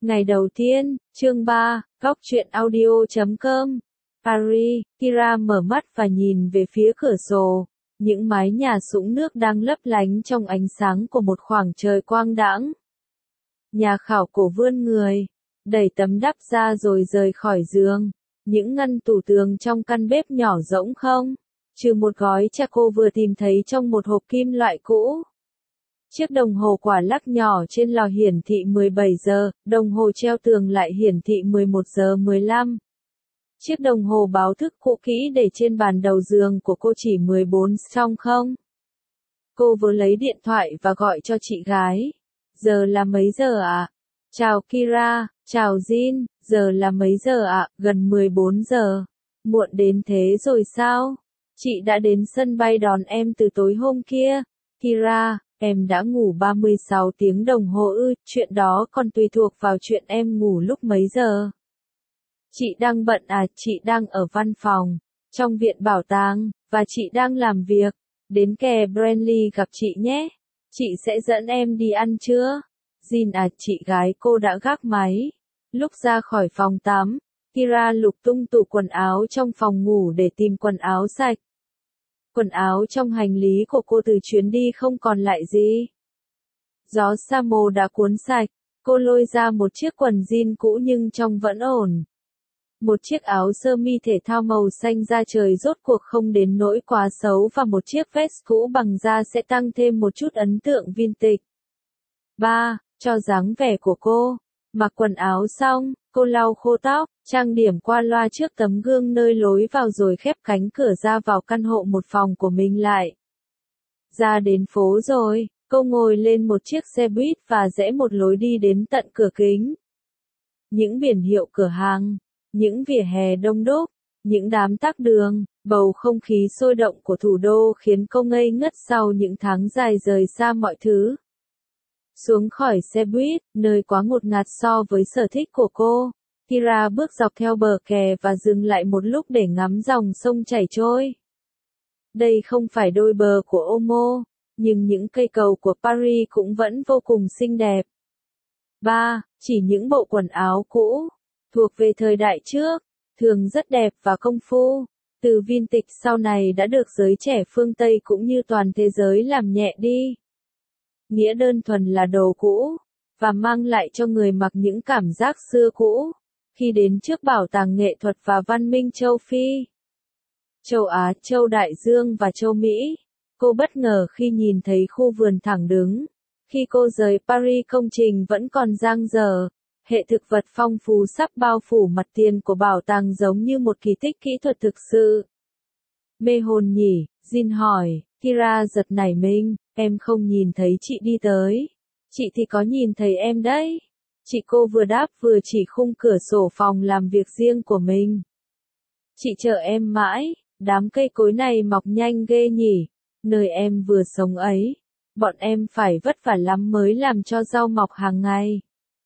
Ngày đầu tiên, chương 3, góc truyện audio.com. Paris, Kira mở mắt và nhìn về phía cửa sổ. Những mái nhà sũng nước đang lấp lánh trong ánh sáng của một khoảng trời quang đãng. Nhà khảo cổ vươn người, đẩy tấm đắp ra rồi rời khỏi giường. Những ngăn tủ tường trong căn bếp nhỏ rỗng không, trừ một gói trà cô vừa tìm thấy trong một hộp kim loại cũ. Chiếc đồng hồ quả lắc nhỏ trên lò hiển thị 17 giờ, đồng hồ treo tường lại hiển thị 11 giờ 15. Chiếc đồng hồ báo thức cũ kỹ để trên bàn đầu giường của cô chỉ 14 trong không. Cô vừa lấy điện thoại và gọi cho chị gái. Giờ là mấy giờ ạ? Chào Kira, chào Jin, giờ là mấy giờ ạ? Gần 14 giờ. Muộn đến thế rồi sao? Chị đã đến sân bay đón em từ tối hôm kia. Kira, em đã ngủ 36 tiếng đồng hồ ư, chuyện đó còn tùy thuộc vào chuyện em ngủ lúc mấy giờ. Chị đang bận à, chị đang ở văn phòng, trong viện bảo tàng, và chị đang làm việc. Đến kè Brandley gặp chị nhé. Chị sẽ dẫn em đi ăn trưa. Jin à, chị gái cô đã gác máy. Lúc ra khỏi phòng tắm, Kira lục tung tủ quần áo trong phòng ngủ để tìm quần áo sạch. Quần áo trong hành lý của cô từ chuyến đi không còn lại gì. Gió Samo đã cuốn sạch, cô lôi ra một chiếc quần jean cũ nhưng trông vẫn ổn. Một chiếc áo sơ mi thể thao màu xanh da trời rốt cuộc không đến nỗi quá xấu và một chiếc vest cũ bằng da sẽ tăng thêm một chút ấn tượng vintage. 3. Cho dáng vẻ của cô. Mặc quần áo xong, cô lau khô tóc, trang điểm qua loa trước tấm gương nơi lối vào rồi khép cánh cửa ra vào căn hộ một phòng của mình lại. Ra đến phố rồi, cô ngồi lên một chiếc xe buýt và rẽ một lối đi đến tận cửa kính. Những biển hiệu cửa hàng, những vỉa hè đông đúc, những đám tắc đường, bầu không khí sôi động của thủ đô khiến cô ngây ngất sau những tháng dài rời xa mọi thứ. Xuống khỏi xe buýt, nơi quá ngột ngạt so với sở thích của cô, Kira bước dọc theo bờ kè và dừng lại một lúc để ngắm dòng sông chảy trôi. Đây không phải đôi bờ của Omo, nhưng những cây cầu của Paris cũng vẫn vô cùng xinh đẹp. 3. Chỉ những bộ quần áo cũ, thuộc về thời đại trước, thường rất đẹp và công phu, từ vintage sau này đã được giới trẻ phương Tây cũng như toàn thế giới làm nhẹ đi. Nghĩa đơn thuần là đồ cũ, và mang lại cho người mặc những cảm giác xưa cũ, khi đến trước bảo tàng nghệ thuật và văn minh châu Phi, châu Á, châu Đại Dương và châu Mỹ. Cô bất ngờ khi nhìn thấy khu vườn thẳng đứng. Khi cô rời Paris công trình vẫn còn dang dở, hệ thực vật phong phú sắp bao phủ mặt tiền của bảo tàng giống như một kỳ tích kỹ thuật thực sự. Mê hồn nhỉ, Jin hỏi. Kira giật nảy mình, em không nhìn thấy chị đi tới. Chị thì có nhìn thấy em đấy. Chị cô vừa đáp vừa chỉ khung cửa sổ phòng làm việc riêng của mình. Chị chờ em mãi, đám cây cối này mọc nhanh ghê nhỉ, nơi em vừa sống ấy. Bọn em phải vất vả lắm mới làm cho rau mọc hàng ngày.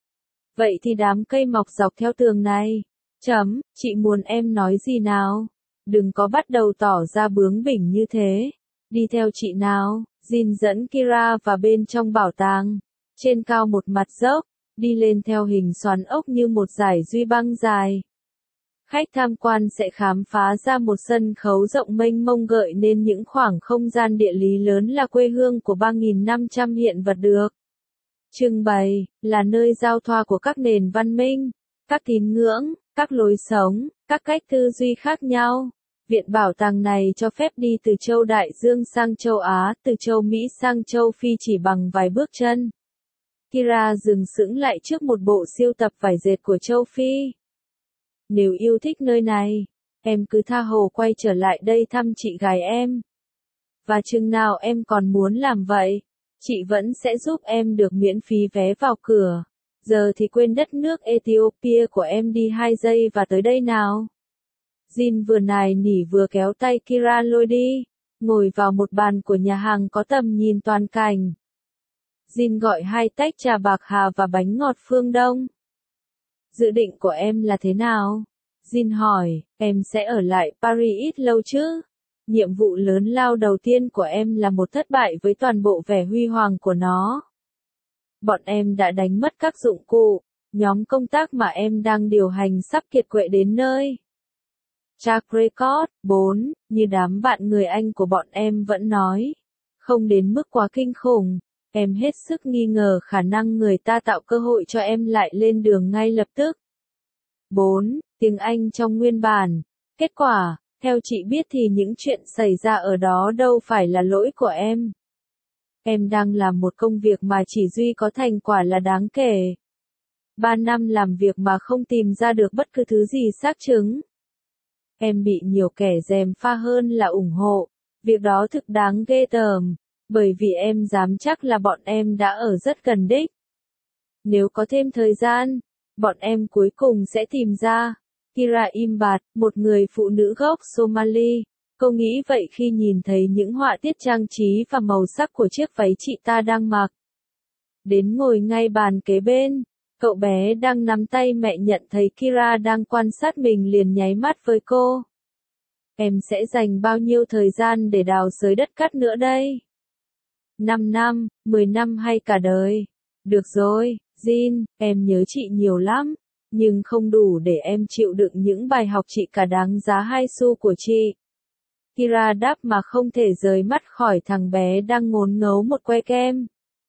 Vậy thì đám cây mọc dọc theo tường này. Chị muốn em nói gì nào? Đừng có bắt đầu tỏ ra bướng bỉnh như thế. Đi theo chị nào, Jin dẫn Kira vào bên trong bảo tàng. Trên cao một mặt dốc, đi lên theo hình xoắn ốc như một dải duy băng dài. Khách tham quan sẽ khám phá ra một sân khấu rộng mênh mông gợi nên những khoảng không gian địa lý lớn là quê hương của 3.500 hiện vật được trưng bày, là nơi giao thoa của các nền văn minh, các tín ngưỡng, các lối sống, các cách tư duy khác nhau. Viện bảo tàng này cho phép đi từ châu Đại Dương sang châu Á, từ châu Mỹ sang châu Phi chỉ bằng vài bước chân. Kira dừng sững lại trước một bộ sưu tập vải dệt của châu Phi. Nếu yêu thích nơi này, em cứ tha hồ quay trở lại đây thăm chị gái em. Và chừng nào em còn muốn làm vậy, chị vẫn sẽ giúp em được miễn phí vé vào cửa. Giờ thì quên đất nước Ethiopia của em đi 2 giây và tới đây nào. Jin vừa nài nỉ vừa kéo tay Kira lôi đi, ngồi vào một bàn của nhà hàng có tầm nhìn toàn cảnh. Jin gọi 2 tách trà bạc hà và bánh ngọt phương Đông. Dự định của em là thế nào? Jin hỏi, em sẽ ở lại Paris ít lâu chứ? Nhiệm vụ lớn lao đầu tiên của em là một thất bại với toàn bộ vẻ huy hoàng của nó. Bọn em đã đánh mất các dụng cụ, Nhóm công tác mà em đang điều hành sắp kiệt quệ đến nơi. Track record 4, như đám bạn người Anh của bọn em vẫn nói. Không đến mức quá kinh khủng. Em hết sức nghi ngờ khả năng người ta tạo cơ hội cho em lại lên đường ngay lập tức. 4. Tiếng Anh trong nguyên bản. Kết quả, theo chị biết thì những chuyện xảy ra ở đó đâu phải là lỗi của em. Em đang làm một công việc mà chỉ duy có thành quả là đáng kể. 3 năm làm việc mà không tìm ra được bất cứ thứ gì xác chứng. Em bị nhiều kẻ gièm pha hơn là ủng hộ. Việc đó thực đáng ghê tởm, bởi vì em dám chắc là bọn em đã ở rất gần đích. Nếu có thêm thời gian, bọn em cuối cùng sẽ tìm ra. Kira im bặt, một người phụ nữ gốc Somali. Cô nghĩ vậy khi nhìn thấy những họa tiết trang trí và màu sắc của chiếc váy chị ta đang mặc. Đến ngồi ngay bàn kế bên, cậu bé đang nắm tay mẹ nhận thấy Kira đang quan sát mình liền nháy mắt với cô. Em sẽ dành bao nhiêu thời gian để đào xới đất cát nữa đây? 5 năm, 10 năm hay cả đời? Được rồi, Jin, em nhớ chị nhiều lắm, nhưng không đủ để em chịu đựng những bài học chị cả đáng giá 2 xu của chị. Kira đáp mà không thể rời mắt khỏi thằng bé đang ngốn ngấu một que kem.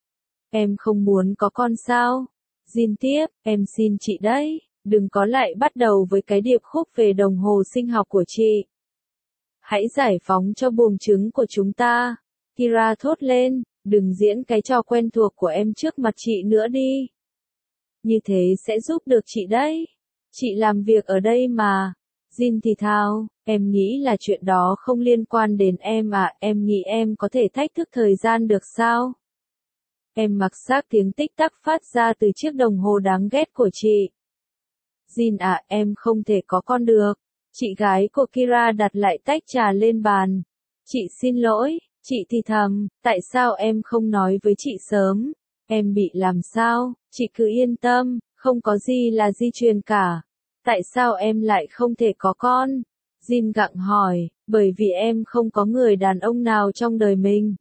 Em không muốn có con sao? Jin tiếp, em xin chị đấy, đừng có lại bắt đầu với cái điệp khúc về đồng hồ sinh học của chị. Hãy giải phóng cho buồng trứng của chúng ta. Kira thốt lên, đừng diễn cái trò quen thuộc của em trước mặt chị nữa đi. Như thế sẽ giúp được chị đấy. Chị làm việc ở đây mà. Jin thì thào, em nghĩ là chuyện đó không liên quan đến em à, em nghĩ em có thể thách thức thời gian được sao? Em mặc xác tiếng tích tắc phát ra từ chiếc đồng hồ đáng ghét của chị. Jin à, em không thể có con được. Chị gái của Kira đặt lại tách trà lên bàn. Chị xin lỗi, chị thì thầm, tại sao em không nói với chị sớm? Em bị làm sao? Chị cứ yên tâm, không có gì là di truyền cả. Tại sao em lại không thể có con? Jin gặng hỏi, bởi vì em không có người đàn ông nào trong đời mình.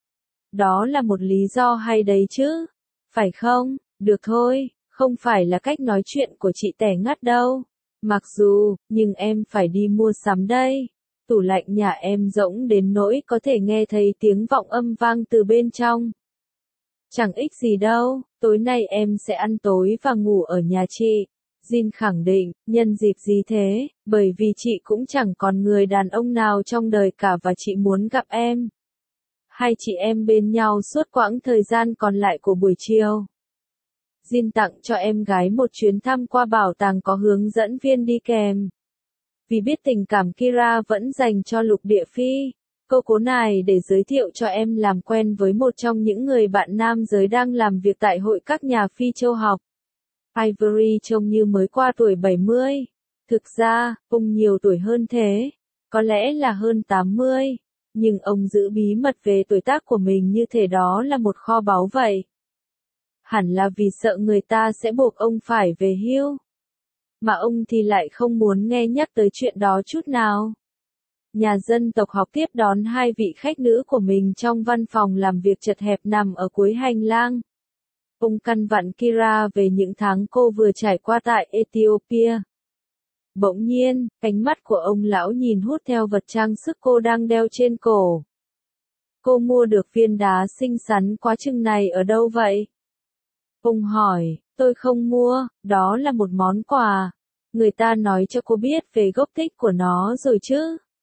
Đó là một lý do hay đấy chứ? Phải không? Được thôi, không phải là cách nói chuyện của chị tẻ ngắt đâu. Mặc dù, nhưng em phải đi mua sắm đây. Tủ lạnh nhà em rỗng đến nỗi có thể nghe thấy tiếng vọng âm vang từ bên trong. Chẳng ích gì đâu, tối nay em sẽ ăn tối và ngủ ở nhà chị. Jin khẳng định, nhân dịp gì thế, bởi vì chị cũng chẳng còn người đàn ông nào trong đời cả và chị muốn gặp em. Hai chị em bên nhau suốt quãng thời gian còn lại của buổi chiều. Jin tặng cho em gái một chuyến thăm qua bảo tàng có hướng dẫn viên đi kèm. Vì biết tình cảm Kira vẫn dành cho lục địa phi, cô cố nài để giới thiệu cho em làm quen với một trong những người bạn nam giới đang làm việc tại hội các nhà phi châu học. Ivory trông như mới qua tuổi 70. Thực ra, ông nhiều tuổi hơn thế. Có lẽ là hơn 80. Nhưng ông giữ bí mật về tuổi tác của mình như thể đó là một kho báu vậy. Hẳn là vì sợ người ta sẽ buộc ông phải về hưu. Mà ông thì lại không muốn nghe nhắc tới chuyện đó chút nào. Nhà dân tộc học tiếp đón hai vị khách nữ của mình trong văn phòng làm việc chật hẹp nằm ở cuối hành lang. Ông căn vặn Kira về những tháng cô vừa trải qua tại Ethiopia. Bỗng nhiên, ánh mắt của ông lão nhìn hút theo vật trang sức cô đang đeo trên cổ. Cô mua được viên đá xinh xắn quá chừng này ở đâu vậy? Ông hỏi, tôi không mua, đó là một món quà. Người ta nói cho cô biết về gốc tích của nó rồi chứ?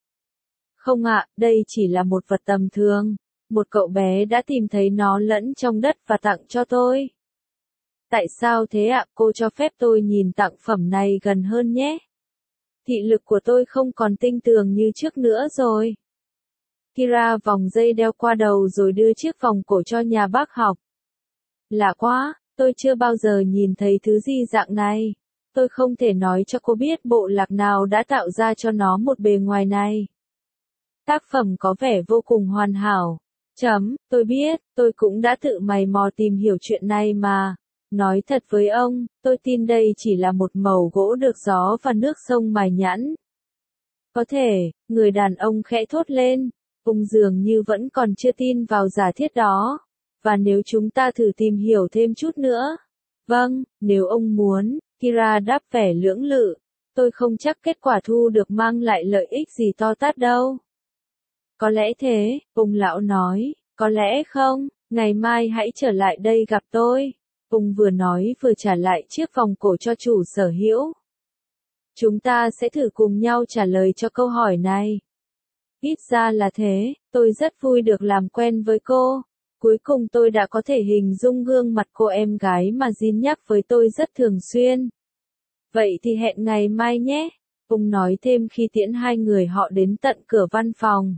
Không ạ, đây chỉ là một vật tầm thường. Một cậu bé đã tìm thấy nó lẫn trong đất và tặng cho tôi. Tại sao thế ạ? Cô cho phép tôi nhìn tặng phẩm này gần hơn nhé. Thị lực của tôi không còn tinh tường như trước nữa rồi. Kira vòng dây đeo qua đầu rồi đưa chiếc vòng cổ cho nhà bác học. Lạ quá, tôi chưa bao giờ nhìn thấy thứ gì dạng này. Tôi không thể nói cho cô biết bộ lạc nào đã tạo ra cho nó một bề ngoài này. Tác phẩm có vẻ vô cùng hoàn hảo. Tôi biết, tôi cũng đã tự mày mò tìm hiểu chuyện này mà. Nói thật với ông, tôi tin đây chỉ là một mẩu gỗ được gió và nước sông mài nhẵn. Có thể, người đàn ông khẽ thốt lên. Ông dường như vẫn còn chưa tin vào giả thiết đó. Và nếu chúng ta thử tìm hiểu thêm chút nữa. Vâng, nếu ông muốn, Kira đáp vẻ lưỡng lự. Tôi không chắc kết quả thu được mang lại lợi ích gì to tát đâu. Có lẽ thế, ông lão nói, có lẽ không, ngày mai hãy trở lại đây gặp tôi. Ông vừa nói vừa trả lại chiếc vòng cổ cho chủ sở hữu. Chúng ta sẽ thử cùng nhau trả lời cho câu hỏi này. Ít ra là thế, tôi rất vui được làm quen với cô. Cuối cùng tôi đã có thể hình dung gương mặt cô em gái mà Jin nhắc với tôi rất thường xuyên. Vậy thì hẹn ngày mai nhé, ông nói thêm khi tiễn hai người họ đến tận cửa văn phòng.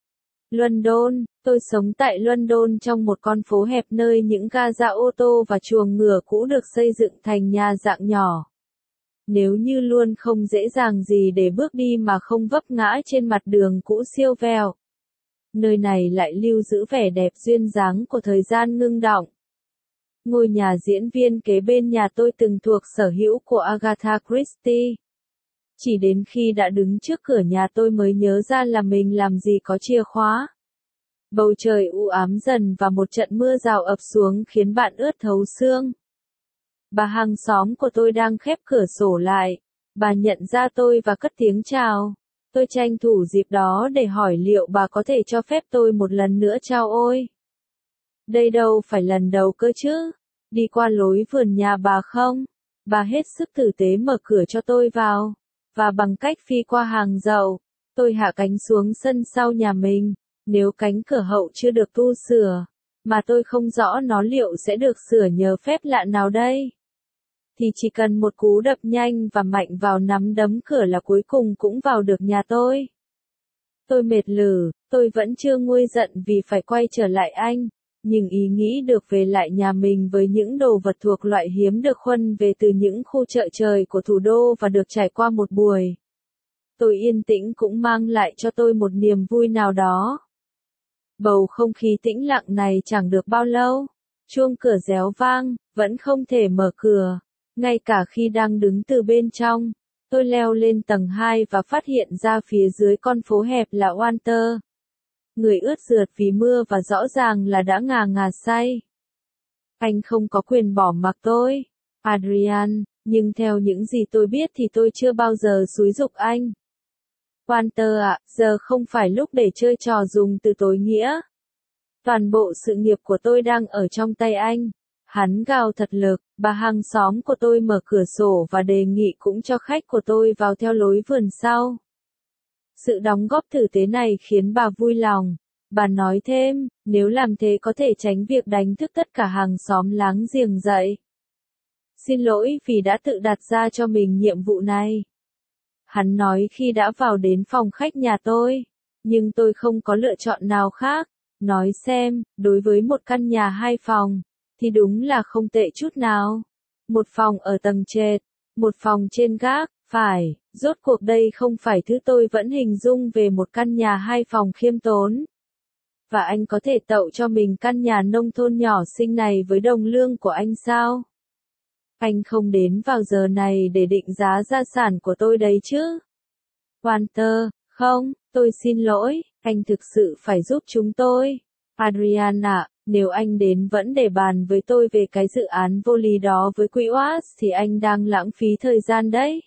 London, tôi sống tại London trong một con phố hẹp nơi những ga ra ô tô và chuồng ngựa cũ được xây dựng thành nhà dạng nhỏ. Nếu như luôn không dễ dàng gì để bước đi mà không vấp ngã trên mặt đường cũ siêu vẹo. Nơi này lại lưu giữ vẻ đẹp duyên dáng của thời gian ngưng đọng. Ngôi nhà diễn viên kế bên nhà tôi từng thuộc sở hữu của Agatha Christie. Chỉ đến khi đã đứng trước cửa nhà tôi mới nhớ ra là mình làm gì có chìa khóa. Bầu trời u ám dần và một trận mưa rào ập xuống khiến bạn ướt thấu xương. Bà hàng xóm của tôi đang khép cửa sổ lại. Bà nhận ra tôi và cất tiếng chào. Tôi tranh thủ dịp đó để hỏi liệu bà có thể cho phép tôi một lần nữa chào ôi. Đây đâu phải lần đầu cơ chứ. Đi qua lối vườn nhà bà không? Bà hết sức tử tế mở cửa cho tôi vào. Và bằng cách phi qua hàng rào, tôi hạ cánh xuống sân sau nhà mình. Nếu cánh cửa hậu chưa được tu sửa, mà tôi không rõ nó liệu sẽ được sửa nhờ phép lạ nào đây, thì chỉ cần một cú đập nhanh và mạnh vào nắm đấm cửa là cuối cùng cũng vào được nhà tôi. Tôi mệt lử, tôi vẫn chưa nguôi giận vì phải quay trở lại Anh, nhưng ý nghĩ được về lại nhà mình với những đồ vật thuộc loại hiếm được khuân về từ những khu chợ trời của thủ đô và được trải qua một buổi tôi yên tĩnh cũng mang lại cho tôi một niềm vui nào đó. Bầu không khí tĩnh lặng này chẳng được bao lâu. Chuông cửa réo vang, vẫn không thể mở cửa. Ngay cả khi đang đứng từ bên trong, tôi leo lên tầng 2 và phát hiện ra phía dưới con phố hẹp là Walter. Người ướt rượt vì mưa và rõ ràng là đã ngà ngà say. Anh không có quyền bỏ mặc tôi, Adrian, nhưng theo những gì tôi biết thì tôi chưa bao giờ xúi giục anh. Walter ạ, giờ không phải lúc để chơi trò dùng từ tối nghĩa. Toàn bộ sự nghiệp của tôi đang ở trong tay anh. Hắn gào thật lực, bà hàng xóm của tôi mở cửa sổ và đề nghị cũng cho khách của tôi vào theo lối vườn sau. Sự đóng góp tử tế này khiến bà vui lòng. Bà nói thêm, nếu làm thế có thể tránh việc đánh thức tất cả hàng xóm láng giềng dậy. Xin lỗi vì đã tự đặt ra cho mình nhiệm vụ này. Hắn nói khi đã vào đến phòng khách nhà tôi. Nhưng tôi không có lựa chọn nào khác. Nói xem, đối với một căn nhà 2 phòng, thì đúng là không tệ chút nào. Một phòng ở tầng trệt, một phòng trên gác, phải, rốt cuộc đây không phải thứ tôi vẫn hình dung về một căn nhà 2 phòng khiêm tốn. Và anh có thể tậu cho mình căn nhà nông thôn nhỏ xinh này với đồng lương của anh sao? Anh không đến vào giờ này để định giá gia sản của tôi đấy chứ? Walter, không, tôi xin lỗi, anh thực sự phải giúp chúng tôi. Adriana, nếu anh đến vẫn để bàn với tôi về cái dự án vô lý đó với quỹ OAS thì anh đang lãng phí thời gian đấy.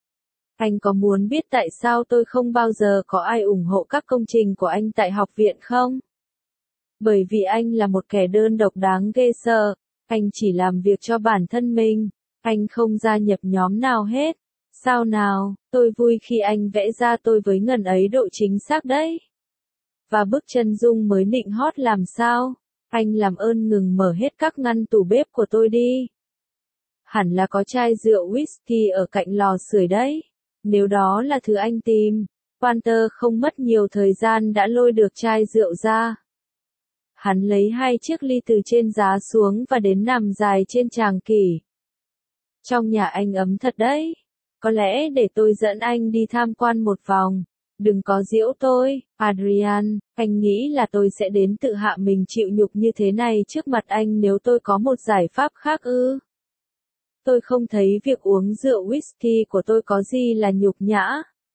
Anh có muốn biết tại sao tôi không bao giờ có ai ủng hộ các công trình của anh tại học viện không? Bởi vì anh là một kẻ đơn độc đáng ghê sợ. Anh chỉ làm việc cho bản thân mình. Anh không gia nhập nhóm nào hết. Sao nào, tôi vui khi anh vẽ ra tôi với ngần ấy độ chính xác đấy. Và bức chân dung mới nịnh hót làm sao? Anh làm ơn ngừng mở hết các ngăn tủ bếp của tôi đi. Hẳn là có chai rượu whisky ở cạnh lò sưởi đấy. Nếu đó là thứ anh tìm, Walter không mất nhiều thời gian đã lôi được chai rượu ra. Hắn lấy 2 chiếc ly từ trên giá xuống và đến nằm dài trên tràng kỷ. Trong nhà anh ấm thật đấy. Có lẽ để tôi dẫn anh đi tham quan một vòng. Đừng có giễu tôi, Adrian, anh nghĩ là tôi sẽ đến tự hạ mình chịu nhục như thế này trước mặt anh nếu tôi có một giải pháp khác ư? Tôi không thấy việc uống rượu whisky của tôi có gì là nhục nhã.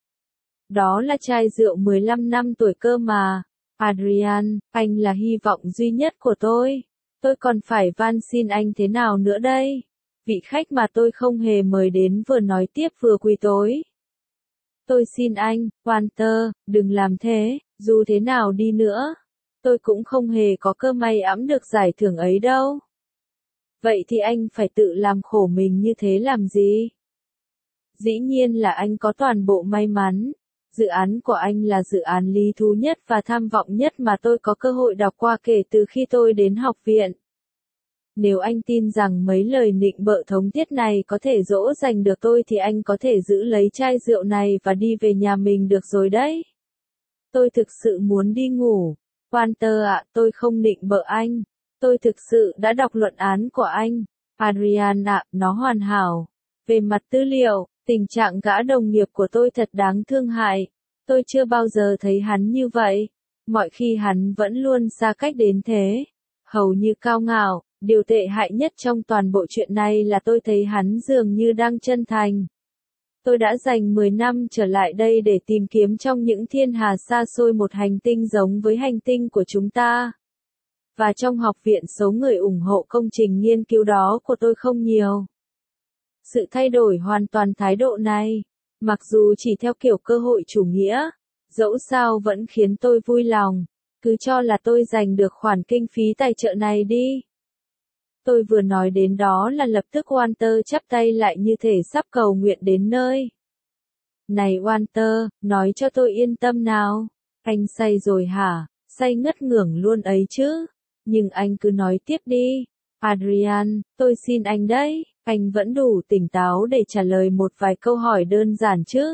Đó là chai rượu 15 năm tuổi cơ mà. Adrian, anh là hy vọng duy nhất của tôi. Tôi còn phải van xin anh thế nào nữa đây? Vị khách mà tôi không hề mời đến vừa nói tiếp vừa quỳ tối. Tôi xin anh, Walter, đừng làm thế, dù thế nào đi nữa. Tôi cũng không hề có cơ may ẵm được giải thưởng ấy đâu. Vậy thì anh phải tự làm khổ mình như thế làm gì? Dĩ nhiên là anh có toàn bộ may mắn. Dự án của anh là dự án lý thú nhất và tham vọng nhất mà tôi có cơ hội đọc qua kể từ khi tôi đến học viện. Nếu anh tin rằng mấy lời nịnh bợ thống thiết này có thể dỗ dành được tôi thì anh có thể giữ lấy chai rượu này và đi về nhà mình được rồi đấy. Tôi thực sự muốn đi ngủ. Walter ạ, tôi không nịnh bợ anh. Tôi thực sự đã đọc luận án của anh. Adrian ạ, nó hoàn hảo. Về mặt tư liệu, tình trạng gã đồng nghiệp của tôi thật đáng thương hại. Tôi chưa bao giờ thấy hắn như vậy. Mọi khi hắn vẫn luôn xa cách đến thế. Hầu như cao ngạo. Điều tệ hại nhất trong toàn bộ chuyện này là tôi thấy hắn dường như đang chân thành. Tôi đã dành 10 năm trở lại đây để tìm kiếm trong những thiên hà xa xôi một hành tinh giống với hành tinh của chúng ta. Và trong học viện số người ủng hộ công trình nghiên cứu đó của tôi không nhiều. Sự thay đổi hoàn toàn thái độ này, mặc dù chỉ theo kiểu cơ hội chủ nghĩa, dẫu sao vẫn khiến tôi vui lòng. Cứ cho là tôi giành được khoản kinh phí tài trợ này đi. Tôi vừa nói đến đó là lập tức Walter chắp tay lại như thể sắp cầu nguyện đến nơi. Này Walter, nói cho tôi yên tâm nào. Anh say rồi hả? Say ngất ngưởng luôn ấy chứ. Nhưng anh cứ nói tiếp đi. Adrian, tôi xin anh đấy. Anh vẫn đủ tỉnh táo để trả lời một vài câu hỏi đơn giản chứ.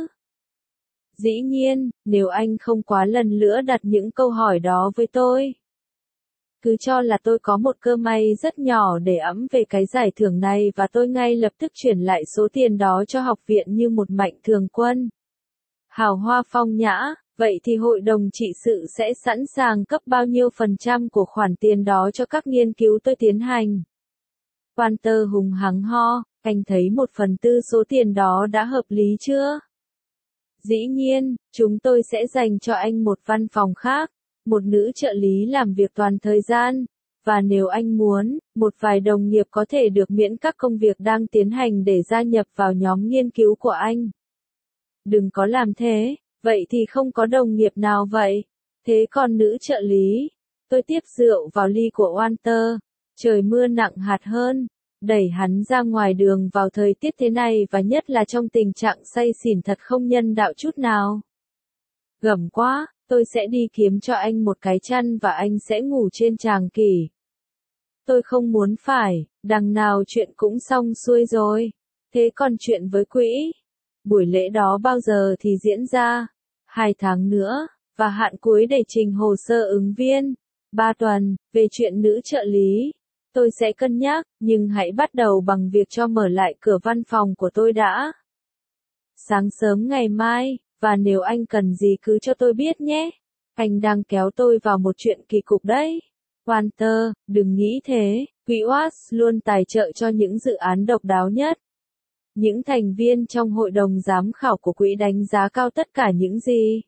Dĩ nhiên, nếu anh không quá lần nữa đặt những câu hỏi đó với tôi. Cứ cho là tôi có một cơ may rất nhỏ để ẵm về cái giải thưởng này và tôi ngay lập tức chuyển lại số tiền đó cho học viện như một mạnh thường quân. Hào hoa phong nhã, vậy thì hội đồng trị sự sẽ sẵn sàng cấp bao nhiêu % của khoản tiền đó cho các nghiên cứu tôi tiến hành? Walter hùng hắng ho, anh thấy 1/4 số tiền đó đã hợp lý chưa? Dĩ nhiên, chúng tôi sẽ dành cho anh một văn phòng khác. Một nữ trợ lý làm việc toàn thời gian, và nếu anh muốn, một vài đồng nghiệp có thể được miễn các công việc đang tiến hành để gia nhập vào nhóm nghiên cứu của anh. Đừng có làm thế, vậy thì không có đồng nghiệp nào vậy. Thế còn nữ trợ lý? Tôi tiếp rượu vào ly của Walter. Trời mưa nặng hạt hơn, đẩy hắn ra ngoài đường vào thời tiết thế này và nhất là trong tình trạng say xỉn thật không nhân đạo chút nào. Gầm quá. Tôi sẽ đi kiếm cho anh một cái chăn và anh sẽ ngủ trên tràng kỷ. Tôi không muốn phải, đằng nào chuyện cũng xong xuôi rồi. Thế còn chuyện với quỹ? Buổi lễ đó bao giờ thì diễn ra? 2 tháng nữa, và hạn cuối để trình hồ sơ ứng viên. 3 tuần, về chuyện nữ trợ lý. Tôi sẽ cân nhắc, nhưng hãy bắt đầu bằng việc cho mở lại cửa văn phòng của tôi đã. Sáng sớm ngày mai. Và nếu anh cần gì cứ cho tôi biết nhé. Anh đang kéo tôi vào một chuyện kỳ cục đấy. Walter, đừng nghĩ thế, quỹ Watts luôn tài trợ cho những dự án độc đáo nhất. Những thành viên trong hội đồng giám khảo của quỹ đánh giá cao tất cả những gì.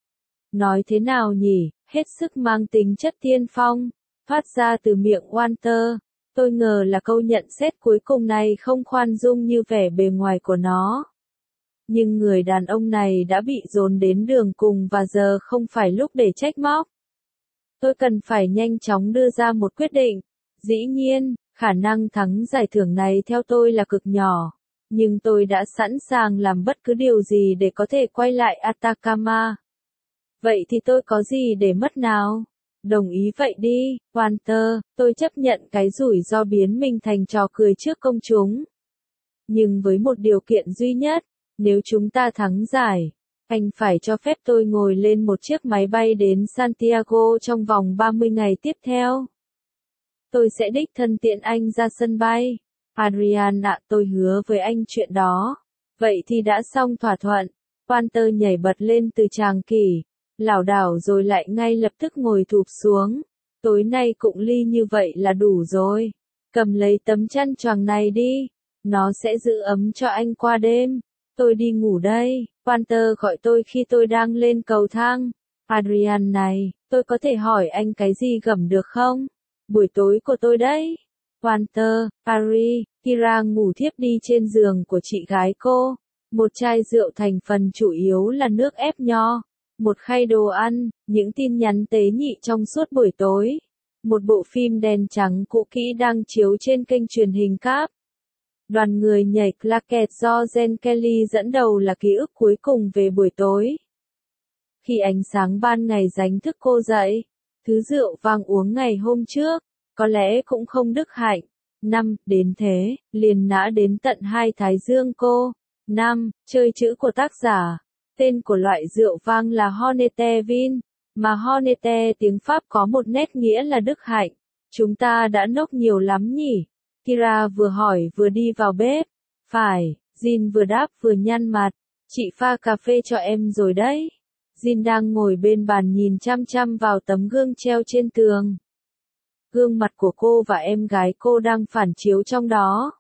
Nói thế nào nhỉ, hết sức mang tính chất tiên phong, thoát ra từ miệng Walter. Tôi ngờ là câu nhận xét cuối cùng này không khoan dung như vẻ bề ngoài của nó. Nhưng người đàn ông này đã bị dồn đến đường cùng và giờ không phải lúc để trách móc. Tôi cần phải nhanh chóng đưa ra một quyết định. Dĩ nhiên, khả năng thắng giải thưởng này theo tôi là cực nhỏ. Nhưng tôi đã sẵn sàng làm bất cứ điều gì để có thể quay lại Atacama. Vậy thì tôi có gì để mất nào? Đồng ý vậy đi, Walter, tôi chấp nhận cái rủi ro biến mình thành trò cười trước công chúng. Nhưng với một điều kiện duy nhất. Nếu chúng ta thắng giải, anh phải cho phép tôi ngồi lên một chiếc máy bay đến Santiago trong vòng 30 ngày tiếp theo. Tôi sẽ đích thân tiện anh ra sân bay. Adrian ạ, tôi hứa với anh chuyện đó. Vậy thì đã xong thỏa thuận. Walter nhảy bật lên từ tràng kỷ, lảo đảo rồi lại ngay lập tức ngồi thụp xuống. Tối nay cụng ly như vậy là đủ rồi. Cầm lấy tấm chăn choàng này đi. Nó sẽ giữ ấm cho anh qua đêm. Tôi đi ngủ đây, Walter gọi tôi khi tôi đang lên cầu thang. Adrian này, tôi có thể hỏi anh cái gì gầm được không? Buổi tối của tôi đấy. Walter, Paris, Kira ngủ thiếp đi trên giường của chị gái cô. Một chai rượu thành phần chủ yếu là nước ép nho, một khay đồ ăn, những tin nhắn tế nhị trong suốt buổi tối. Một bộ phim đen trắng cũ kỹ đang chiếu trên kênh truyền hình cáp. Đoàn người nhảy claquet do Jen Kelly dẫn đầu là ký ức cuối cùng về buổi tối. Khi ánh sáng ban ngày đánh thức cô dậy, thứ rượu vang uống ngày hôm trước, có lẽ cũng không đức hạnh. 5. Đến thế, liền nã đến tận hai thái dương cô. 5. Chơi chữ của tác giả. Tên của loại rượu vang là Honnête Vin, mà Honnête tiếng Pháp có một nét nghĩa là đức hạnh. Chúng ta đã nốc nhiều lắm nhỉ? Kira vừa hỏi vừa đi vào bếp. Phải, Jin vừa đáp vừa nhăn mặt. Chị pha cà phê cho em rồi đấy. Jin đang ngồi bên bàn nhìn chăm chăm vào tấm gương treo trên tường. Gương mặt của cô và em gái cô đang phản chiếu trong đó.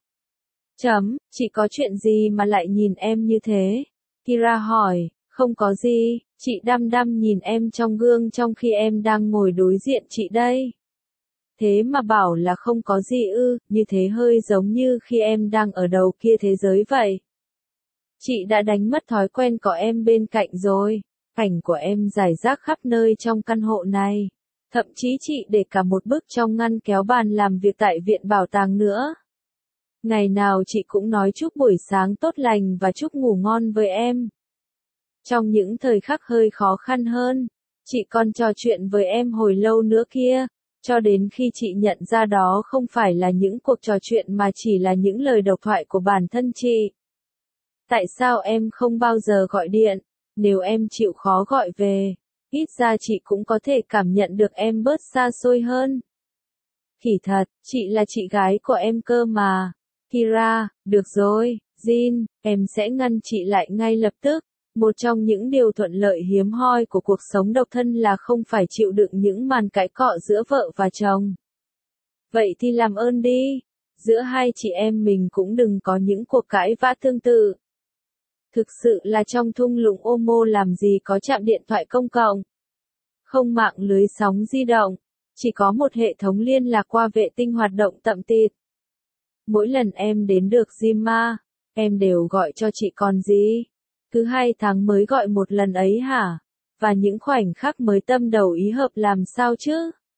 Chị có chuyện gì mà lại nhìn em như thế? Kira hỏi, không có gì, chị đăm đăm nhìn em trong gương trong khi em đang ngồi đối diện chị đây. Thế mà bảo là không có gì ư, như thế hơi giống như khi em đang ở đầu kia thế giới vậy. Chị đã đánh mất thói quen có em bên cạnh rồi, ảnh của em rải rác khắp nơi trong căn hộ này. Thậm chí chị để cả một bức trong ngăn kéo bàn làm việc tại viện bảo tàng nữa. Ngày nào chị cũng nói chúc buổi sáng tốt lành và chúc ngủ ngon với em. Trong những thời khắc hơi khó khăn hơn, chị còn trò chuyện với em hồi lâu nữa kia, cho đến khi chị nhận ra đó không phải là những cuộc trò chuyện mà chỉ là những lời độc thoại của bản thân chị. Tại sao em không bao giờ gọi điện? Nếu em chịu khó gọi về, ít ra chị cũng có thể cảm nhận được em bớt xa xôi hơn. Kỳ thật, chị là chị gái của em cơ mà. Kira, được rồi, Jin, em sẽ ngăn chị lại ngay lập tức. Một trong những điều thuận lợi hiếm hoi của cuộc sống độc thân là không phải chịu đựng những màn cãi cọ giữa vợ và chồng. Vậy thì làm ơn đi, giữa hai chị em mình cũng đừng có những cuộc cãi vã tương tự. Thực sự là trong thung lũng Omo làm gì có trạm điện thoại công cộng, không mạng lưới sóng di động, chỉ có một hệ thống liên lạc qua vệ tinh hoạt động tậm tịt. Mỗi lần em đến được Jima, em đều gọi cho chị còn gì. Cứ 2 tháng mới gọi một lần ấy hả? Và những khoảnh khắc mới tâm đầu ý hợp làm sao chứ?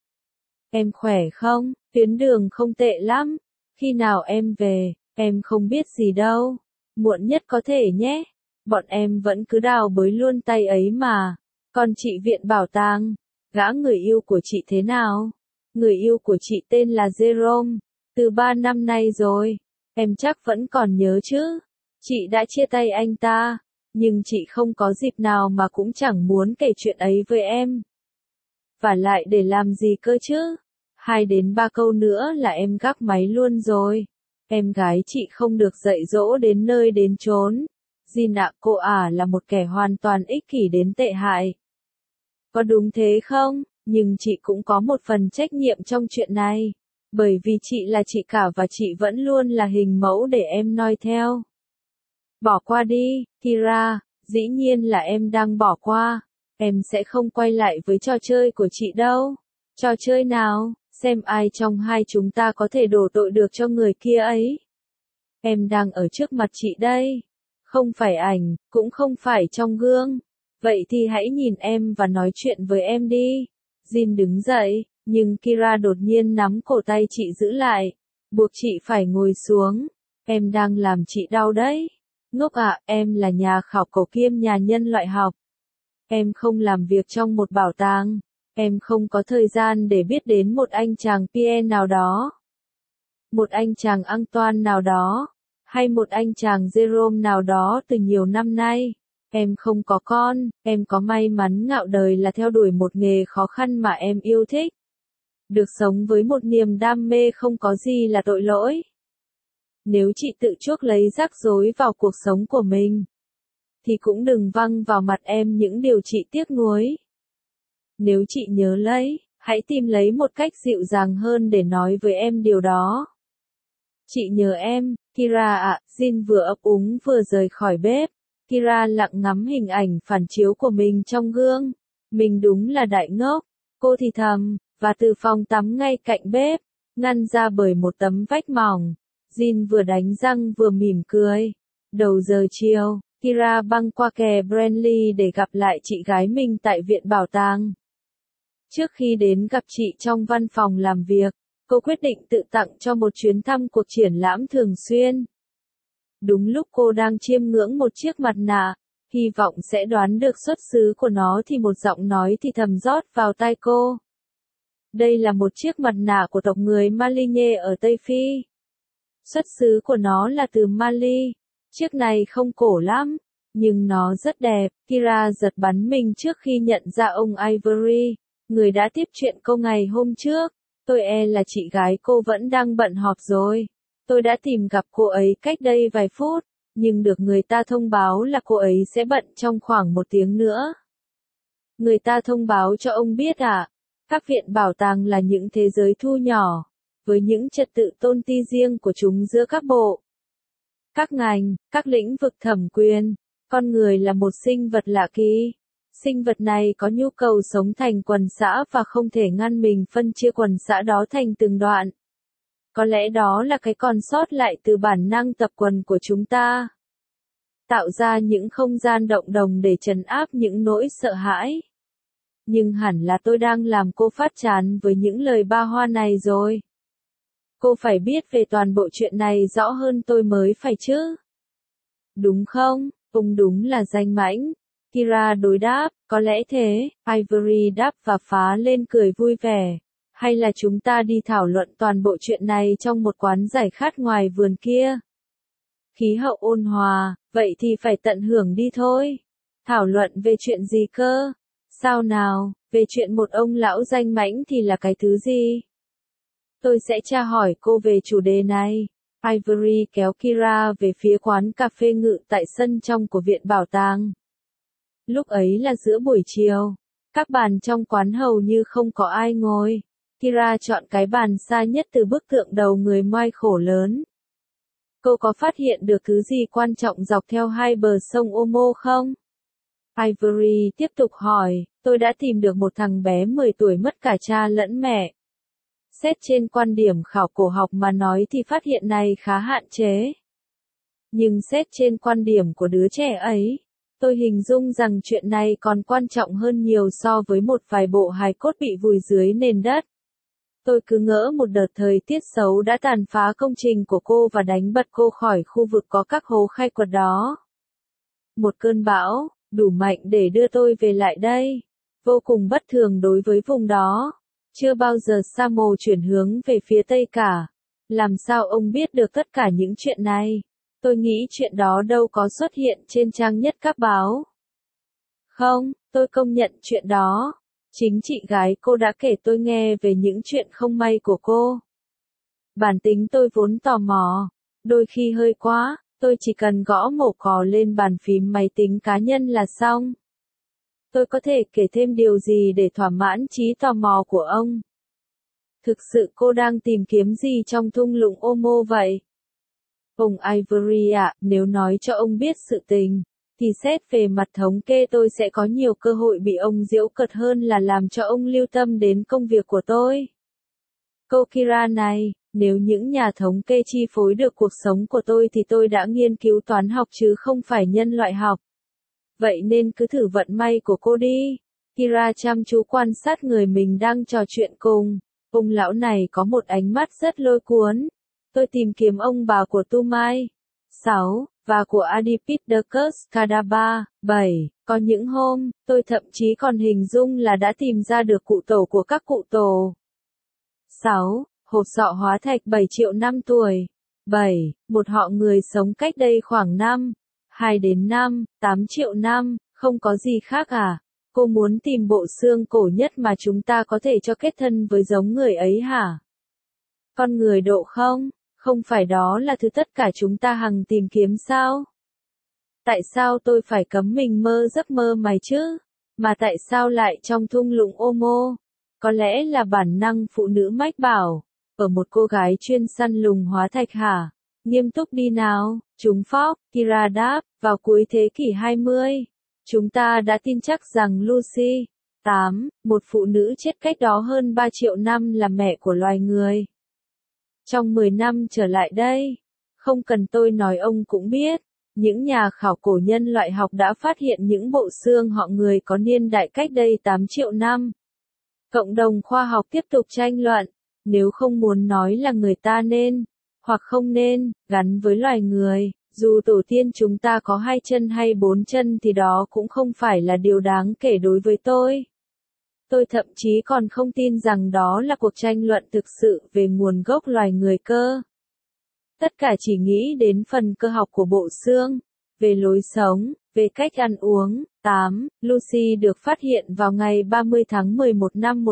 Em khỏe không? Tuyến đường không tệ lắm. Khi nào em về? Em không biết gì đâu. Muộn nhất có thể nhé. Bọn em vẫn cứ đào bới luôn tay ấy mà. Còn chị viện bảo tàng, gã người yêu của chị thế nào? Người yêu của chị tên là Jerome. Từ 3 năm nay rồi. Em chắc vẫn còn nhớ chứ? Chị đã chia tay anh ta. Nhưng chị không có dịp nào mà cũng chẳng muốn kể chuyện ấy với em. Và lại để làm gì cơ chứ? 2 đến 3 câu nữa là em gác máy luôn rồi. Em gái chị không được dạy dỗ đến nơi đến chốn. Jin ạ, cô là một kẻ hoàn toàn ích kỷ đến tệ hại. Có đúng thế không? Nhưng chị cũng có một phần trách nhiệm trong chuyện này. Bởi vì chị là chị cả và chị vẫn luôn là hình mẫu để em noi theo. Bỏ qua đi, Kira, dĩ nhiên là em đang bỏ qua. Em sẽ không quay lại với trò chơi của chị đâu. Trò chơi nào? Xem ai trong hai chúng ta có thể đổ tội được cho người kia ấy. Em đang ở trước mặt chị đây. Không phải ảnh, cũng không phải trong gương. Vậy thì hãy nhìn em và nói chuyện với em đi. Jin đứng dậy, nhưng Kira đột nhiên nắm cổ tay chị giữ lại. Buộc chị phải ngồi xuống. Em đang làm chị đau đấy. Ngốc ạ, em là nhà khảo cổ kiêm nhà nhân loại học. Em không làm việc trong một bảo tàng. Em không có thời gian để biết đến một anh chàng Pierre nào đó. Một anh chàng Antoine nào đó. Hay một anh chàng Jerome nào đó từ nhiều năm nay. Em không có con, em có may mắn ngạo đời là theo đuổi một nghề khó khăn mà em yêu thích. Được sống với một niềm đam mê không có gì là tội lỗi. Nếu chị tự chuốc lấy rắc rối vào cuộc sống của mình, thì cũng đừng văng vào mặt em những điều chị tiếc nuối. Nếu chị nhớ lấy, hãy tìm lấy một cách dịu dàng hơn để nói với em điều đó. Chị nhớ em, Kira ạ, Jin vừa ấp úng vừa rời khỏi bếp. Kira lặng ngắm hình ảnh phản chiếu của mình trong gương. Mình đúng là đại ngốc, cô thì thầm, và từ phòng tắm ngay cạnh bếp, ngăn ra bởi một tấm vách mỏng, Jin vừa đánh răng vừa mỉm cười. Đầu giờ chiều, Kira băng qua kè Brandley để gặp lại chị gái mình tại viện bảo tàng. Trước khi đến gặp chị trong văn phòng làm việc, cô quyết định tự tặng cho một chuyến thăm cuộc triển lãm thường xuyên. Đúng lúc cô đang chiêm ngưỡng một chiếc mặt nạ, hy vọng sẽ đoán được xuất xứ của nó thì một giọng nói thì thầm rót vào tai cô. Đây là một chiếc mặt nạ của tộc người Malinye ở Tây Phi. Xuất xứ của nó là từ Mali. Chiếc này không cổ lắm, nhưng nó rất đẹp. Kira giật bắn mình trước khi nhận ra ông Ivory, người đã tiếp chuyện cô ngày hôm trước. Tôi là chị gái cô vẫn đang bận họp rồi. Tôi đã tìm gặp cô ấy cách đây vài phút, nhưng được người ta thông báo là cô ấy sẽ bận trong khoảng 1 tiếng nữa. Người ta thông báo cho ông biết à? Các viện bảo tàng là những thế giới thu nhỏ, với những trật tự tôn ti riêng của chúng giữa các bộ, các ngành, các lĩnh vực thẩm quyền. Con người là một sinh vật lạ kỳ. Sinh vật này có nhu cầu sống thành quần xã và không thể ngăn mình phân chia quần xã đó thành từng đoạn. Có lẽ đó là cái còn sót lại từ bản năng tập quần của chúng ta. Tạo ra những không gian động đồng để trấn áp những nỗi sợ hãi. Nhưng hẳn là tôi đang làm cô phát chán với những lời ba hoa này rồi. Cô phải biết về toàn bộ chuyện này rõ hơn tôi mới phải chứ. Đúng không? Ông đúng là danh mãnh. Kira đối đáp, có lẽ thế. Ivory đáp và phá lên cười vui vẻ. Hay là chúng ta đi thảo luận toàn bộ chuyện này trong một quán giải khát ngoài vườn kia? Khí hậu ôn hòa, vậy thì phải tận hưởng đi thôi. Thảo luận về chuyện gì cơ? Sao nào, về chuyện một ông lão danh mãnh thì là cái thứ gì? Tôi sẽ tra hỏi cô về chủ đề này. Ivory kéo Kira về phía quán cà phê ngự tại sân trong của viện bảo tàng. Lúc ấy là giữa buổi chiều. Các bàn trong quán hầu như không có ai ngồi. Kira chọn cái bàn xa nhất từ bức tượng đầu người Moai khổ lớn. Cô có phát hiện được thứ gì quan trọng dọc theo hai bờ sông Omo không? Ivory tiếp tục hỏi, tôi đã tìm được một thằng bé 10 tuổi mất cả cha lẫn mẹ. Xét trên quan điểm khảo cổ học mà nói thì phát hiện này khá hạn chế. Nhưng xét trên quan điểm của đứa trẻ ấy, tôi hình dung rằng chuyện này còn quan trọng hơn nhiều so với một vài bộ hài cốt bị vùi dưới nền đất. Tôi cứ ngỡ một đợt thời tiết xấu đã tàn phá công trình của cô và đánh bật cô khỏi khu vực có các hố khai quật đó. Một cơn bão, đủ mạnh để đưa tôi về lại đây. Vô cùng bất thường đối với vùng đó. Chưa bao giờ Samo chuyển hướng về phía Tây cả. Làm sao ông biết được tất cả những chuyện này? Tôi nghĩ chuyện đó đâu có xuất hiện trên trang nhất các báo. Không, tôi công nhận chuyện đó. Chính chị gái cô đã kể tôi nghe về những chuyện không may của cô. Bản tính tôi vốn tò mò. Đôi khi hơi quá, tôi chỉ cần gõ mổ cò lên bàn phím máy tính cá nhân là xong. Tôi có thể kể thêm điều gì để thỏa mãn trí tò mò của ông? Thực sự cô đang tìm kiếm gì trong thung lũng Omo vậy? Ông Ivory ạ, nếu nói cho ông biết sự tình, thì xét về mặt thống kê tôi sẽ có nhiều cơ hội bị ông giễu cợt hơn là làm cho ông lưu tâm đến công việc của tôi. Cô Kira này, nếu những nhà thống kê chi phối được cuộc sống của tôi thì tôi đã nghiên cứu toán học chứ không phải nhân loại học. Vậy nên cứ thử vận may của cô đi. Kira chăm chú quan sát người mình đang trò chuyện cùng. Ông lão này có một ánh mắt rất lôi cuốn. Tôi tìm kiếm ông bà của Tumai. 6. Và của Adipithecus Kadaba. 7. Có những hôm, tôi thậm chí còn hình dung là đã tìm ra được cụ tổ của các cụ tổ. 6. Hộp sọ hóa thạch 7 triệu năm tuổi. 7. Một họ người sống cách đây khoảng 2 đến 8 triệu năm, không có gì khác à? Cô muốn tìm bộ xương cổ nhất mà chúng ta có thể cho kết thân với giống người ấy hả? Con người độ không? Không phải đó là thứ tất cả chúng ta hằng tìm kiếm sao? Tại sao tôi phải cấm mình mơ giấc mơ mày chứ? Mà tại sao lại trong thung lũng Omo? Có lẽ là bản năng phụ nữ mách bảo. Ở một cô gái chuyên săn lùng hóa thạch hả? Nghiêm túc đi nào, chúng phóc, Kira đáp, vào cuối thế kỷ 20. Chúng ta đã tin chắc rằng Lucy, 8, một phụ nữ chết cách đó hơn 3 triệu năm là mẹ của loài người. Trong 10 năm trở lại đây, Không cần tôi nói ông cũng biết, những nhà khảo cổ nhân loại học đã phát hiện những bộ xương họ người có niên đại cách đây 8 triệu năm. Cộng đồng khoa học tiếp tục tranh luận, nếu không muốn nói là người ta nên, hoặc không nên, gắn với loài người, dù tổ tiên chúng ta có 2 chân hay 4 chân thì đó cũng không phải là điều đáng kể đối với tôi. Tôi thậm chí còn không tin rằng đó là cuộc tranh luận thực sự về nguồn gốc loài người cơ. Tất cả chỉ nghĩ đến phần cơ học của bộ xương, về lối sống, về cách ăn uống. 8. Lucy được phát hiện vào ngày 30 tháng 11 năm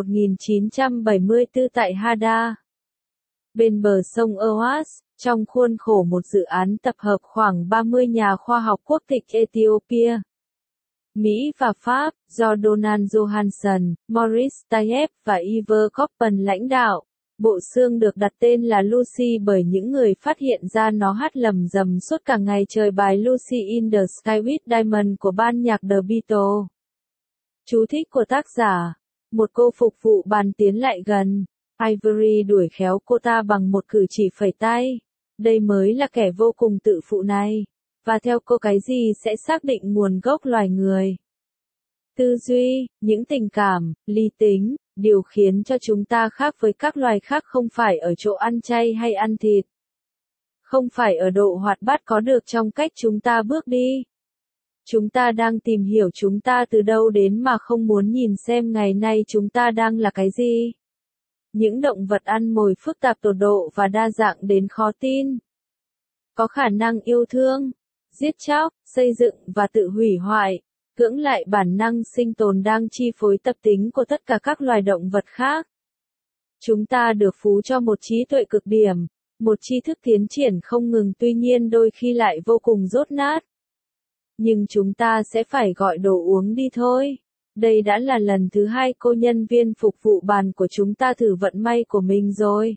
1974 tại Hada, bên bờ sông Oas, trong khuôn khổ một dự án tập hợp khoảng 30 nhà khoa học quốc tịch Ethiopia, Mỹ và Pháp, do Donald Johansson, Maurice Tayeb và Yves Coppen lãnh đạo. Bộ xương được đặt tên là Lucy bởi những người phát hiện ra nó hát lầm rầm suốt cả ngày trời bài Lucy in the Sky with Diamond của ban nhạc The Beatles. Chú thích của tác giả. Một cô phục vụ bàn tiến lại gần. Ivory đuổi khéo cô ta bằng một cử chỉ phẩy tay. Đây mới là kẻ vô cùng tự phụ này. Và theo cô cái gì sẽ xác định nguồn gốc loài người? Tư duy, những tình cảm, lý tính. Điều khiến cho chúng ta khác với các loài khác không phải ở chỗ ăn chay hay ăn thịt. Không phải ở độ hoạt bát có được trong cách chúng ta bước đi. Chúng ta đang tìm hiểu chúng ta từ đâu đến mà không muốn nhìn xem ngày nay chúng ta đang là cái gì. Những động vật ăn mồi phức tạp tột độ và đa dạng đến khó tin. Có khả năng yêu thương, giết chóc, xây dựng và tự hủy hoại. Cưỡng lại bản năng sinh tồn đang chi phối tập tính của tất cả các loài động vật khác. Chúng ta được phú cho một trí tuệ cực điểm, một tri thức tiến triển không ngừng tuy nhiên đôi khi lại vô cùng dốt nát. Nhưng chúng ta sẽ phải gọi đồ uống đi thôi. Đây đã là lần thứ 2 cô nhân viên phục vụ bàn của chúng ta thử vận may của mình rồi.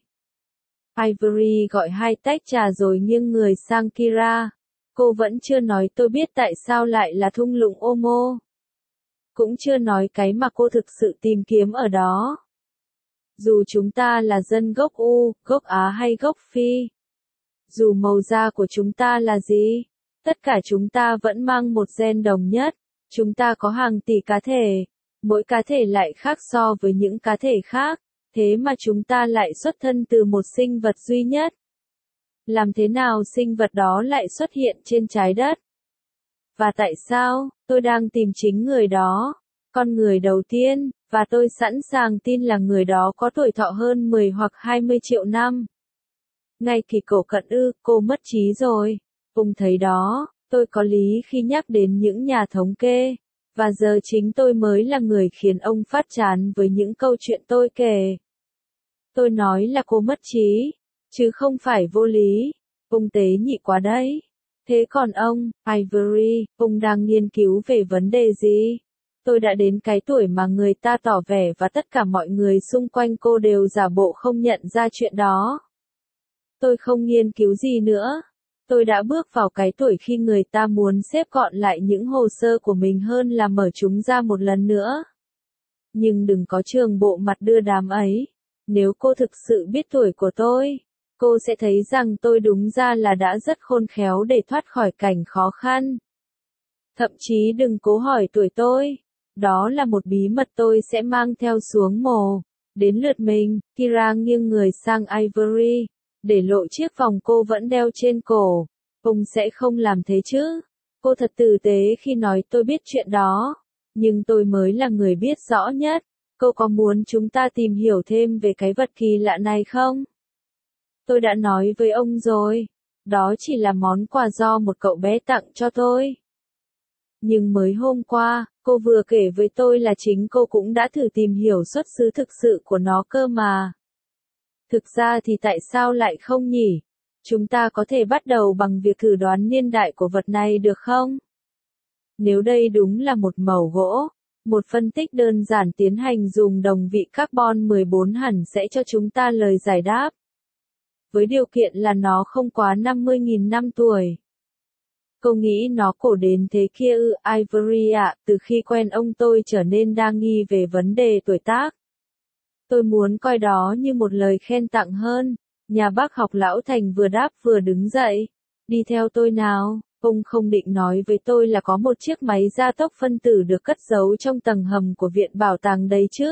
Ivory gọi 2 tách trà rồi nghiêng người sang Kira. Cô vẫn chưa nói tôi biết tại sao lại là thung lũng Omo. Cũng chưa nói cái mà cô thực sự tìm kiếm ở đó. Dù chúng ta là dân gốc U, gốc Á hay gốc Phi. Dù màu da của chúng ta là gì. Tất cả chúng ta vẫn mang một gen đồng nhất. Chúng ta có hàng tỷ cá thể. Mỗi cá thể lại khác so với những cá thể khác. Thế mà chúng ta lại xuất thân từ một sinh vật duy nhất. Làm thế nào sinh vật đó lại xuất hiện trên trái đất? Và tại sao, tôi đang tìm chính người đó, con người đầu tiên, và tôi sẵn sàng tin là người đó có tuổi thọ hơn 10 hoặc 20 triệu năm. Ngay kỳ cổ cận cô mất trí rồi. Ông thấy đó, tôi có lý khi nhắc đến những nhà thống kê. Và giờ chính tôi mới là người khiến ông phát chán với những câu chuyện tôi kể. Tôi nói là cô mất trí. Chứ không phải vô lý. Ông tế nhị quá đấy. Thế còn ông, Ivory, ông đang nghiên cứu về vấn đề gì? Tôi đã đến cái tuổi mà người ta tỏ vẻ và tất cả mọi người xung quanh cô đều giả bộ không nhận ra chuyện đó. Tôi không nghiên cứu gì nữa. Tôi đã bước vào cái tuổi khi người ta muốn xếp gọn lại những hồ sơ của mình hơn là mở chúng ra một lần nữa. Nhưng đừng có trường bộ mặt đưa đám ấy. Nếu cô thực sự biết tuổi của tôi, cô sẽ thấy rằng tôi đúng ra là đã rất khôn khéo để thoát khỏi cảnh khó khăn. Thậm chí đừng cố hỏi tuổi tôi. Đó là một bí mật tôi sẽ mang theo xuống mồ. Đến lượt mình, Kira nghiêng người sang Ivory, để lộ chiếc vòng cô vẫn đeo trên cổ. Ông sẽ không làm thế chứ. Cô thật tử tế khi nói tôi biết chuyện đó. Nhưng tôi mới là người biết rõ nhất. Cô có muốn chúng ta tìm hiểu thêm về cái vật kỳ lạ này không? Tôi đã nói với ông rồi. Đó chỉ là món quà do một cậu bé tặng cho tôi. Nhưng mới hôm qua, cô vừa kể với tôi là chính cô cũng đã thử tìm hiểu xuất xứ thực sự của nó cơ mà. Thực ra thì tại sao lại không nhỉ? Chúng ta có thể bắt đầu bằng việc thử đoán niên đại của vật này được không? Nếu đây đúng là một mẩu gỗ, một phân tích đơn giản tiến hành dùng đồng vị carbon 14 hẳn sẽ cho chúng ta lời giải đáp. Với điều kiện là nó không quá 50.000 năm tuổi. Cô nghĩ nó cổ đến thế kia Ivory ạ, từ khi quen ông tôi trở nên đa nghi về vấn đề tuổi tác. Tôi muốn coi đó như một lời khen tặng hơn. Nhà bác học lão Thành vừa đáp vừa đứng dậy. Đi theo tôi nào, ông không định nói với tôi là có một chiếc máy gia tốc phân tử được cất giấu trong tầng hầm của viện bảo tàng đấy chứ?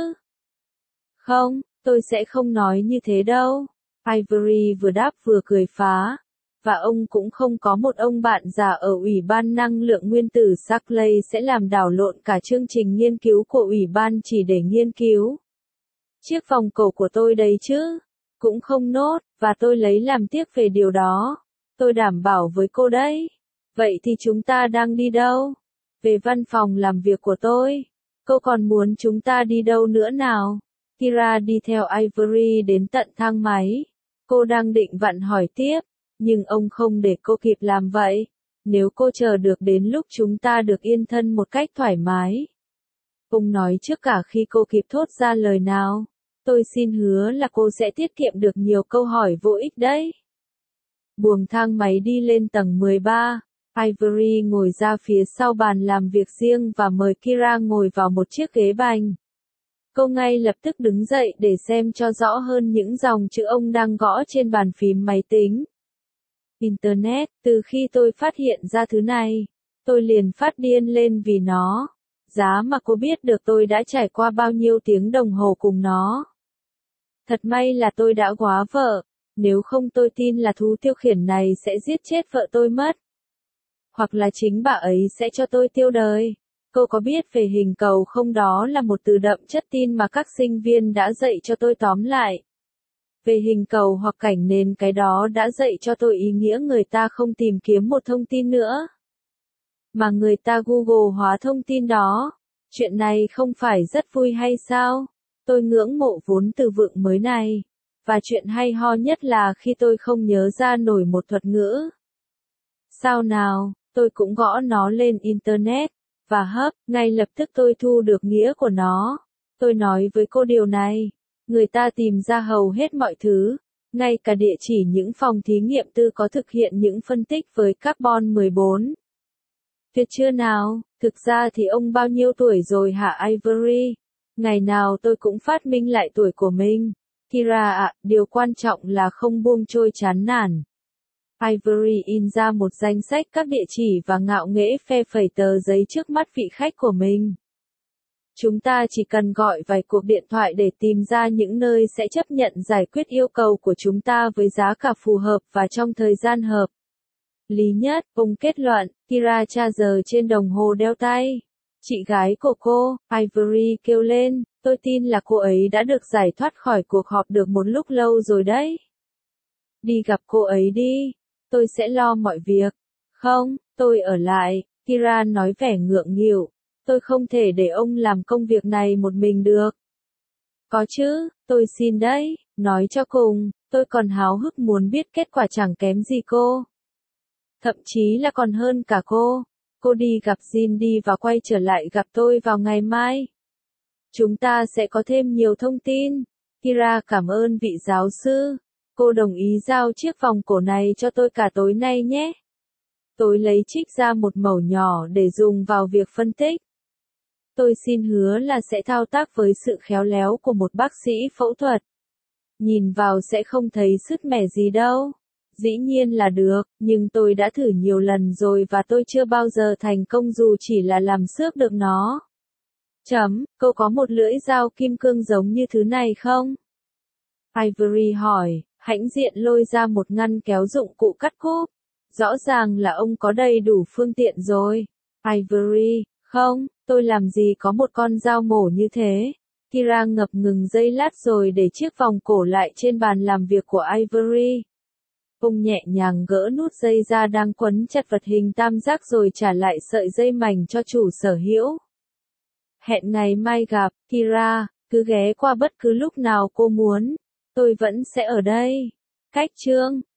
Không, tôi sẽ không nói như thế đâu. Ivory vừa đáp vừa cười phá. Và ông cũng không có một ông bạn già ở Ủy ban Năng lượng Nguyên tử Sackley sẽ làm đảo lộn cả chương trình nghiên cứu của Ủy ban chỉ để nghiên cứu chiếc vòng cổ của tôi đấy chứ. Cũng không nốt, và tôi lấy làm tiếc về điều đó. Tôi đảm bảo với cô đấy. Vậy thì chúng ta đang đi đâu? Về văn phòng làm việc của tôi. Cô còn muốn chúng ta đi đâu nữa nào? Kira đi theo Ivory đến tận thang máy. Cô đang định vặn hỏi tiếp, nhưng ông không để cô kịp làm vậy. Nếu cô chờ được đến lúc chúng ta được yên thân một cách thoải mái. Ông nói trước cả khi cô kịp thốt ra lời nào. Tôi xin hứa là cô sẽ tiết kiệm được nhiều câu hỏi vô ích đấy. Buồng thang máy đi lên tầng 13. Ivory ngồi ra phía sau bàn làm việc riêng và mời Kira ngồi vào một chiếc ghế bành. Cô ngay lập tức đứng dậy để xem cho rõ hơn những dòng chữ ông đang gõ trên bàn phím máy tính. Internet, từ khi tôi phát hiện ra thứ này, tôi liền phát điên lên vì nó. Giá mà cô biết được tôi đã trải qua bao nhiêu tiếng đồng hồ cùng nó. Thật may là tôi đã góa vợ, nếu không tôi tin là thú tiêu khiển này sẽ giết chết vợ tôi mất. Hoặc là chính bà ấy sẽ cho tôi tiêu đời. Cô có biết về hình cầu không? Đó là một từ đậm chất tin mà các sinh viên đã dạy cho tôi tóm lại. Về hình cầu hoặc cảnh nền, cái đó đã dạy cho tôi ý nghĩa người ta không tìm kiếm một thông tin nữa, mà người ta Google hóa thông tin đó. Chuyện này không phải rất vui hay sao? Tôi ngưỡng mộ vốn từ vựng mới này. Và chuyện hay ho nhất là khi tôi không nhớ ra nổi một thuật ngữ. Sao nào, tôi cũng gõ nó lên Internet. Và hấp, ngay lập tức tôi thu được nghĩa của nó. Tôi nói với cô điều này. Người ta tìm ra hầu hết mọi thứ. Ngay cả địa chỉ những phòng thí nghiệm tư có thực hiện những phân tích với carbon 14. Tuyệt chưa nào? Thực ra thì ông bao nhiêu tuổi rồi hả Ivory? Ngày nào tôi cũng phát minh lại tuổi của mình. Kira ạ, điều quan trọng là không buông trôi chán nản. Ivory in ra một danh sách các địa chỉ và ngạo nghễ phe phẩy tờ giấy trước mắt vị khách của mình. Chúng ta chỉ cần gọi vài cuộc điện thoại để tìm ra những nơi sẽ chấp nhận giải quyết yêu cầu của chúng ta với giá cả phù hợp và trong thời gian hợp lý nhất, ông kết luận. Kira tra giờ trên đồng hồ đeo tay. Chị gái của cô, Ivory kêu lên, tôi tin là cô ấy đã được giải thoát khỏi cuộc họp được một lúc lâu rồi đấy. Đi gặp cô ấy đi, tôi sẽ lo mọi việc. Không, tôi ở lại, Kira nói vẻ ngượng nghịu. Tôi không thể để ông làm công việc này một mình được. Có chứ, tôi xin đấy, nói cho cùng, tôi còn háo hức muốn biết kết quả chẳng kém gì cô. Thậm chí là còn hơn cả cô. Cô đi gặp Jin đi và quay trở lại gặp tôi vào ngày mai. Chúng ta sẽ có thêm nhiều thông tin. Kira cảm ơn vị giáo sư. Cô đồng ý giao chiếc vòng cổ này cho tôi cả tối nay nhé. Tôi lấy trích ra một mẩu nhỏ để dùng vào việc phân tích. Tôi xin hứa là sẽ thao tác với sự khéo léo của một bác sĩ phẫu thuật. Nhìn vào sẽ không thấy sứt mẻ gì đâu. Dĩ nhiên là được, nhưng tôi đã thử nhiều lần rồi và tôi chưa bao giờ thành công dù chỉ là làm xước được nó. Cô có một lưỡi dao kim cương giống như thứ này không? Ivory hỏi, hãnh diện lôi ra một ngăn kéo dụng cụ cắt cúp. Rõ ràng là ông có đầy đủ phương tiện rồi. Ivory, không, tôi làm gì có một con dao mổ như thế. Kira ngập ngừng giây lát rồi để chiếc vòng cổ lại trên bàn làm việc của Ivory. Ông nhẹ nhàng gỡ nút dây ra đang quấn chặt vật hình tam giác rồi trả lại sợi dây mảnh cho chủ sở hữu. Hẹn ngày mai gặp, Kira, cứ ghé qua bất cứ lúc nào cô muốn. Tôi vẫn sẽ ở đây. Cách chương